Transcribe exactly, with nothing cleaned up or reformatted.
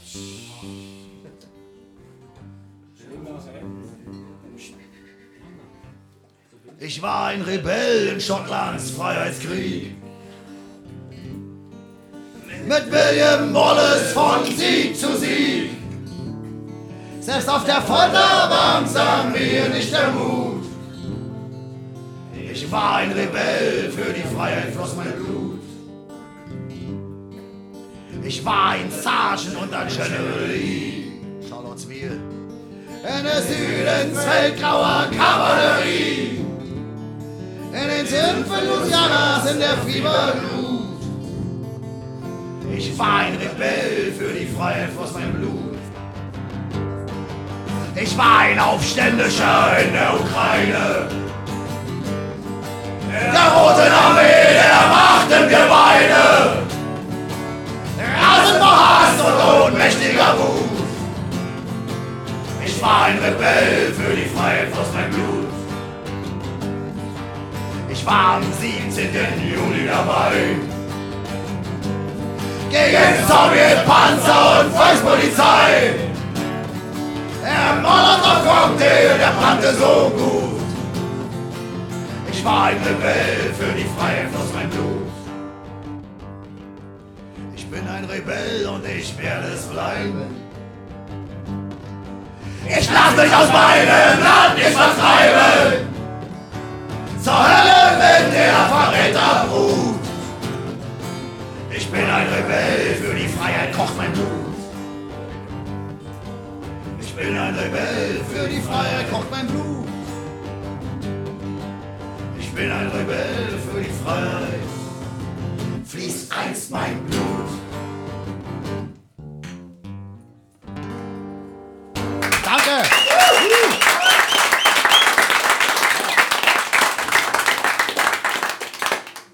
Ich war ein Rebell in Schottlands Freiheitskrieg. Mit William Wallace von Sieg zu Sieg. Selbst auf der Folterbank sang mir nicht der Mut. Ich war ein Rebell, für die Freiheit floss mein Blut. Ich war ein Sergeant und ein General Lee. Charlottesville. In der Südens feldgrauer Kavallerie. In den Sümpfen Louisianas in der Fieberglut. Ich war ein Rebell, für die Freiheit floss mein Blut. Ich war ein Aufständischer in der Ukraine. Der Roten Armee, der machten wir beide. Rasend vor Hass und ohnmächtiger Wut. Ich war ein Rebell, für die Freiheit floss mein Blut. Ich war am siebzehnten Juli dabei. Gegen Sowjetpanzer und Volkspolizei. Der Molotow-Cocktail, der brannte so gut. Ich war ein Rebell, für die Freiheit floss mein Blut. Ich bin ein Rebell und ich werde es bleiben. Ich lass mich aus meinem Land nicht vertreiben. Zur Hölle mit der Verräterbrut. Ich bin ein Rebell, für die Freiheit kocht mein Blut. Ich bin ein Rebell, für die Freiheit kocht mein Blut. Ich bin ein Rebell, für die Freiheit fließt einst mein Blut.